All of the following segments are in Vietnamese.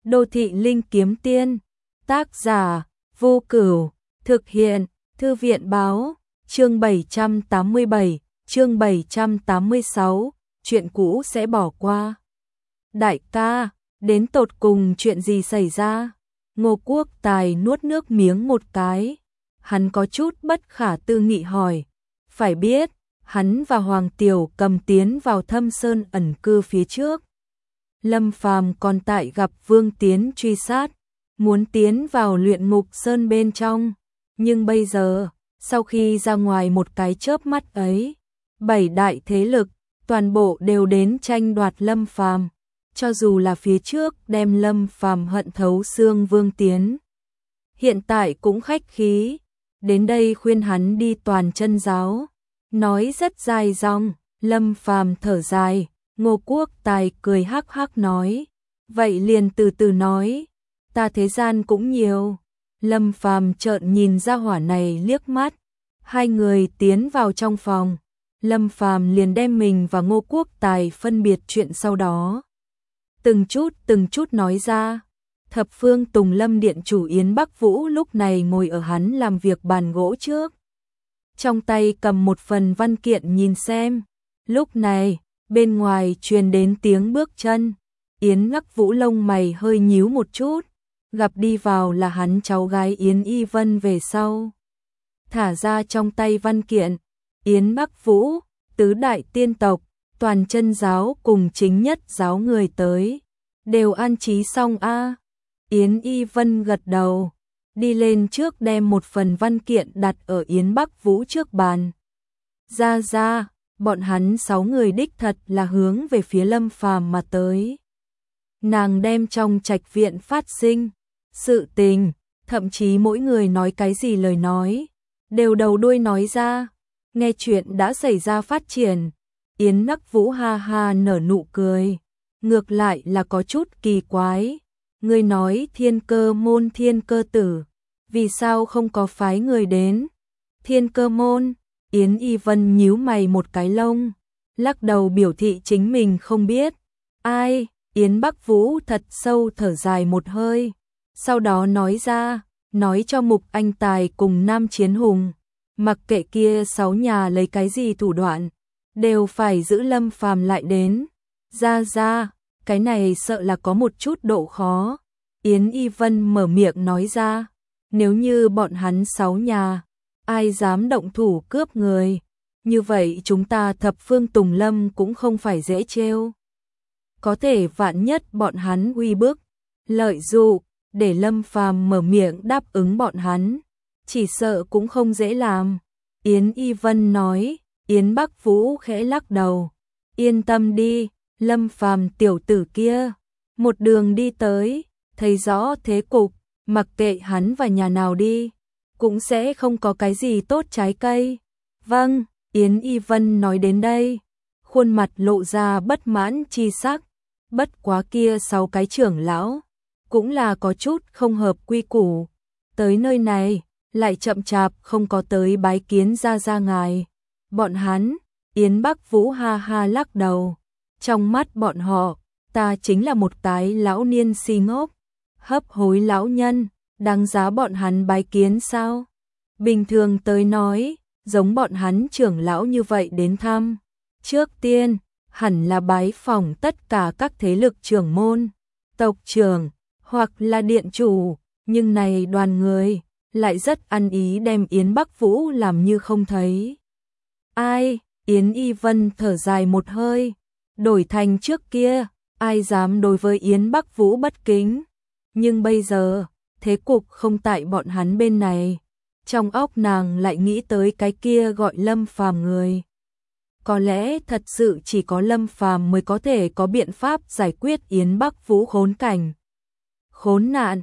Đô thị linh kiếm tiên, tác giả, Vô Cửu, thực hiện, Thư viện báo, chương 787, chương 786, chuyện cũ sẽ bỏ qua. Đại ca, đến tột cùng chuyện gì xảy ra? Ngô Quốc Tài nuốt nước miếng một cái. Hắn có chút bất khả tư nghị hỏi. Phải biết, hắn và Hoàng Tiểu Cầm tiến vào Thâm Sơn ẩn cư phía trước. Lâm Phàm còn tại gặp Vương Tiến truy sát, muốn tiến vào luyện ngục sơn bên trong. Nhưng bây giờ, sau khi ra ngoài một cái chớp mắt ấy, 7 đại thế lực, toàn bộ đều đến tranh đoạt Lâm Phàm. Cho dù là phía trước đem Lâm Phàm hận thấu xương Vương Tiến, hiện tại cũng khách khí, đến đây khuyên hắn đi Toàn Chân giáo. Nói rất dài dòng, Lâm Phàm thở dài, Ngô Quốc Tài cười hắc hắc nói, vậy liền từ từ nói, ta thế gian cũng nhiều. Lâm Phàm trợn nhìn ra hỏa này liếc mắt, hai người tiến vào trong phòng, Lâm Phàm liền đem mình và Ngô Quốc Tài phân biệt chuyện sau đó. Từng chút nói ra. Thập Phương Tùng Lâm điện chủ Yến Bắc Vũ lúc này ngồi ở hắn làm việc bàn gỗ trước, trong tay cầm một phần văn kiện nhìn xem. Lúc này, bên ngoài truyền đến tiếng bước chân. Yến Bắc Vũ lông mày hơi nhíu một chút, gặp đi vào là hắn cháu gái Yến Y Vân về sau. Thả ra trong tay văn kiện, Yến Bắc Vũ, tứ đại tiên tộc, Toàn Chân giáo cùng chính nhất giáo người tới, đều an trí xong a? Yến Y Vân gật đầu, đi lên trước đem một phần văn kiện đặt ở Yến Bắc Vũ trước bàn. Ra, bọn hắn 6 người đích thật là hướng về phía Lâm Phàm mà tới. Nàng đem trong trạch viện phát sinh sự tình, thậm chí mỗi người nói cái gì lời nói, đều đầu đuôi nói ra. Nghe chuyện đã xảy ra phát triển, Yến Bắc Vũ ha ha nở nụ cười, ngược lại là có chút kỳ quái. Ngươi nói Thiên Cơ môn Thiên Cơ tử, vì sao không có phái người đến? Thiên Cơ môn, Yến Y Vân nhíu mày một cái lông, lắc đầu biểu thị chính mình không biết. Ai? Yến Bắc Vũ thật sâu thở dài một hơi, sau đó nói ra, nói cho Mục Anh Tài cùng Nam Chiến Hùng, mặc kệ kia 6 nhà lấy cái gì thủ đoạn, đều phải giữ Lâm Phàm lại đến. Ra, cái này sợ là có một chút độ khó. Yến Y Vân mở miệng nói ra, nếu như bọn hắn 6 nhà, ai dám động thủ cướp người, như vậy chúng ta Thập Phương Tùng Lâm cũng không phải dễ trêu. Có thể vạn nhất bọn hắn uy bức, lợi dụ, để Lâm Phàm mở miệng đáp ứng bọn hắn, chỉ sợ cũng không dễ làm. Yến Y Vân nói. Yến Bắc Vũ khẽ lắc đầu, yên tâm đi, Lâm Phàm tiểu tử kia, một đường đi tới, thấy rõ thế cục, mặc kệ hắn và nhà nào đi, cũng sẽ không có cái gì tốt trái cây. Vâng, Yến Y Vân nói đến đây, khuôn mặt lộ ra bất mãn chi sắc, bất quá kia 6 cái trưởng lão, cũng là có chút không hợp quy củ, tới nơi này, lại chậm chạp không có tới bái kiến ra ngài. Bọn hắn, Yến Bắc Vũ ha ha lắc đầu, trong mắt bọn họ, ta chính là một cái lão niên si ngốc, hấp hối lão nhân, đáng giá bọn hắn bái kiến sao? Bình thường tới nói, giống bọn hắn trưởng lão như vậy đến thăm, trước tiên, hẳn là bái phỏng tất cả các thế lực trưởng môn, tộc trưởng, hoặc là điện chủ, nhưng này đoàn người, lại rất ăn ý đem Yến Bắc Vũ làm như không thấy. Ai? Yến Y Vân thở dài một hơi, đổi thành trước kia, ai dám đối với Yến Bắc Vũ bất kính. Nhưng bây giờ, thế cục không tại bọn hắn bên này. Trong óc nàng lại nghĩ tới cái kia gọi Lâm Phàm người. Có lẽ thật sự chỉ có Lâm Phàm mới có thể có biện pháp giải quyết Yến Bắc Vũ khốn cảnh. Khốn nạn,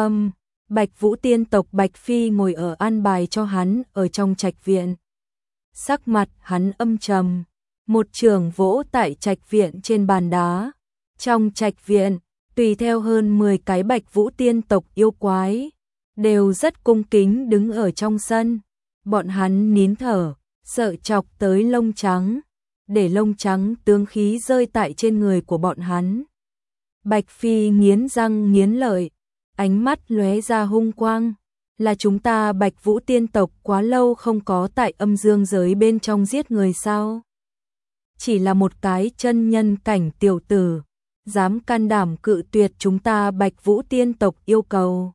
Bạch Vũ tiên tộc Bạch Phi ngồi ở an bài cho hắn ở trong trạch viện. Sắc mặt hắn âm trầm, một trường vỗ tại trạch viện trên bàn đá. Trong trạch viện, tùy theo hơn 10 cái Bạch Vũ tiên tộc yêu quái, đều rất cung kính đứng ở trong sân. Bọn hắn nín thở, sợ chọc tới lông trắng, để lông trắng tướng khí rơi tại trên người của bọn hắn. Bạch Phi nghiến răng nghiến lợi, ánh mắt lóe ra hung quang. Là chúng ta Bạch Vũ tiên tộc quá lâu không có tại âm dương giới bên trong giết người sao? Chỉ là một cái chân nhân cảnh tiểu tử, dám can đảm cự tuyệt chúng ta Bạch Vũ tiên tộc yêu cầu.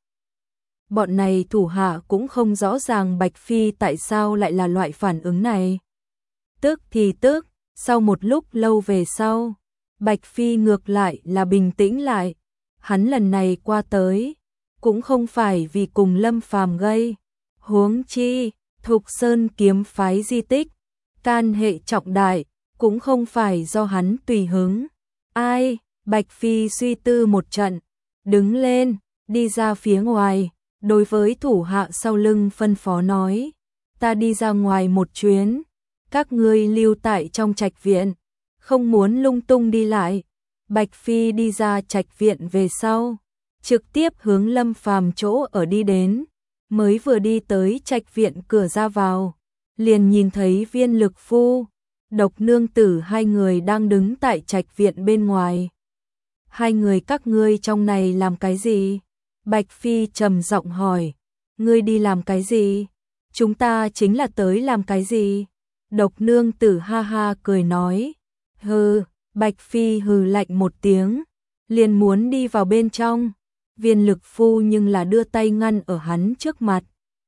Bọn này thủ hạ cũng không rõ ràng Bạch Phi tại sao lại là loại phản ứng này. Tức thì tức, sau một lúc lâu về sau, Bạch Phi ngược lại là bình tĩnh lại. Hắn lần này qua tới, cũng không phải vì cùng Lâm Phàm gây, huống chi, Thục Sơn kiếm phái di tích, can hệ trọng đại, cũng không phải do hắn tùy hứng. Ai? Bạch Phi suy tư một trận, đứng lên, đi ra phía ngoài, đối với thủ hạ sau lưng phân phó nói, ta đi ra ngoài một chuyến, các ngươi lưu tại trong trạch viện, không muốn lung tung đi lại. Bạch Phi đi ra trạch viện về sau, trực tiếp hướng Lâm Phàm chỗ ở đi đến, mới vừa đi tới trạch viện cửa ra vào, liền nhìn thấy Viên Lực Phu, Độc Nương Tử hai người đang đứng tại trạch viện bên ngoài. Hai người các ngươi trong này làm cái gì? Bạch Phi trầm giọng hỏi, ngươi đi làm cái gì? Chúng ta chính là tới làm cái gì? Độc Nương Tử ha ha cười nói, hừ. Bạch Phi hừ lạnh một tiếng, liền muốn đi vào bên trong. Viên Lực Phu nhưng là đưa tay ngăn ở hắn trước mặt.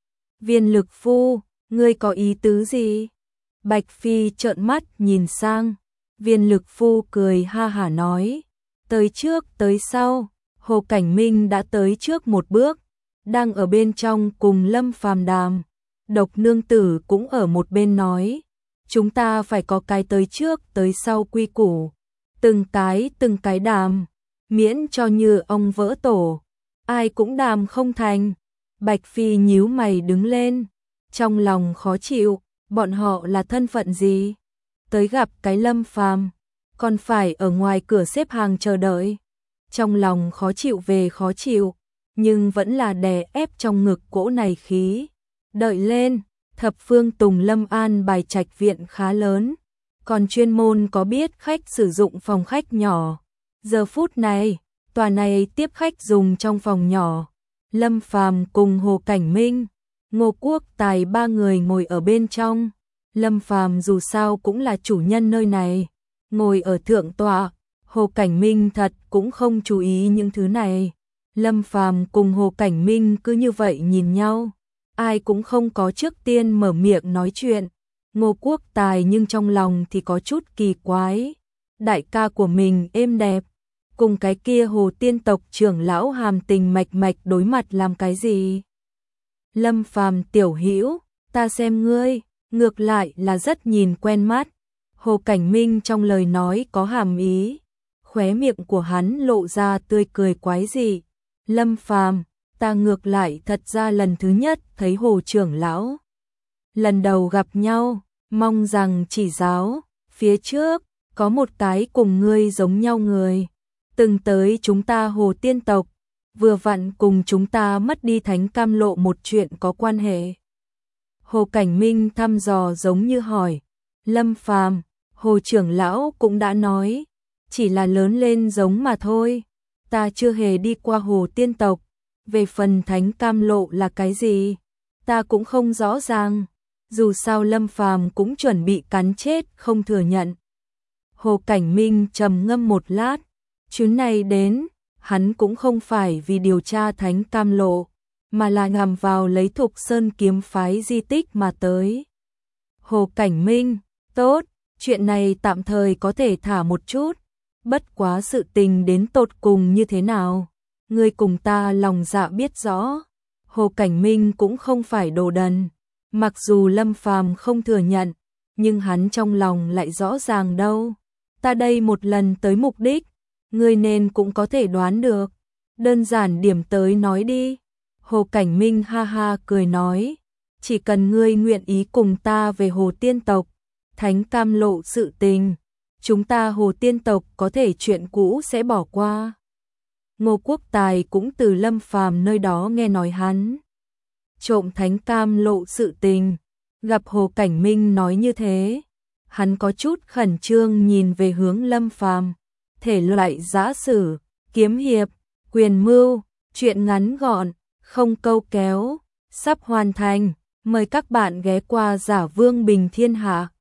Viên Lực Phu, ngươi có ý tứ gì? Bạch Phi trợn mắt nhìn sang. Viên Lực Phu cười ha hả nói, tới trước tới sau, Hồ Cảnh Minh đã tới trước một bước, đang ở bên trong cùng Lâm Phàm đàm. Độc Nương Tử cũng ở một bên nói, chúng ta phải có cái tới trước tới sau quy củ, từng cái đàm, miễn cho như ông vỡ tổ, ai cũng đàm không thành. Bạch Phi nhíu mày đứng lên, trong lòng khó chịu, bọn họ là thân phận gì? Tới gặp cái Lâm Phàm, còn phải ở ngoài cửa xếp hàng chờ đợi. Trong lòng khó chịu về khó chịu, nhưng vẫn là đè ép trong ngực cỗ này khí. Đợi lên, Thập Phương Tùng Lâm An bài trạch viện khá lớn, còn chuyên môn có biết khách sử dụng phòng khách nhỏ. Giờ phút này, tòa này tiếp khách dùng trong phòng nhỏ. Lâm Phàm cùng Hồ Cảnh Minh, Ngô Quốc Tài ba người ngồi ở bên trong. Lâm Phàm dù sao cũng là chủ nhân nơi này, ngồi ở thượng tọa. Hồ Cảnh Minh thật cũng không chú ý những thứ này. Lâm Phàm cùng Hồ Cảnh Minh cứ như vậy nhìn nhau, ai cũng không có trước tiên mở miệng nói chuyện. Ngô Quốc Tài nhưng trong lòng thì có chút kỳ quái. Đại ca của mình êm đẹp, cùng cái kia Hồ tiên tộc trưởng lão hàm tình mạch mạch đối mặt làm cái gì? Lâm Phàm tiểu hữu, ta xem ngươi, ngược lại là rất nhìn quen mắt. Hồ Cảnh Minh trong lời nói có hàm ý, khóe miệng của hắn lộ ra tươi cười quái dị. Lâm Phàm, ta ngược lại thật ra lần thứ nhất thấy Hồ trưởng lão. Lần đầu gặp nhau, mong rằng chỉ giáo, phía trước, có một cái cùng ngươi giống nhau người, từng tới chúng ta Hồ tiên tộc, vừa vặn cùng chúng ta mất đi Thánh Cam Lộ một chuyện có quan hệ. Hồ Cảnh Minh thăm dò giống như hỏi, Lâm Phàm, Hồ trưởng lão cũng đã nói, chỉ là lớn lên giống mà thôi, ta chưa hề đi qua Hồ tiên tộc, về phần Thánh Cam Lộ là cái gì, ta cũng không rõ ràng. Dù sao Lâm Phàm cũng chuẩn bị cắn chết không thừa nhận. Hồ Cảnh Minh trầm ngâm một lát, chuyến này đến, hắn cũng không phải vì điều tra Thánh Cam Lộ, mà là nhằm vào lấy Thục Sơn kiếm phái di tích mà tới. Hồ Cảnh Minh, tốt, chuyện này tạm thời có thể thả một chút, bất quá sự tình đến tột cùng như thế nào, ngươi cùng ta lòng dạ biết rõ. Hồ Cảnh Minh cũng không phải đồ đần. Mặc dù Lâm Phàm không thừa nhận, nhưng hắn trong lòng lại rõ ràng đâu. Ta đây một lần tới mục đích, ngươi nên cũng có thể đoán được. Đơn giản điểm tới nói đi. Hồ Cảnh Minh ha ha cười nói, chỉ cần ngươi nguyện ý cùng ta về Hồ tiên tộc, Thánh Cam Lộ sự tình, chúng ta Hồ tiên tộc có thể chuyện cũ sẽ bỏ qua. Ngô Quốc Tài cũng từ Lâm Phàm nơi đó nghe nói hắn trộm Thánh Cam Lộ sự tình, gặp Hồ Cảnh Minh nói như thế, hắn có chút khẩn trương nhìn về hướng Lâm Phàm, thể loại giả sử, kiếm hiệp, quyền mưu, truyện ngắn gọn, không câu kéo, sắp hoàn thành. Mời các bạn ghé qua Giả Vương Bình Thiên Hạ.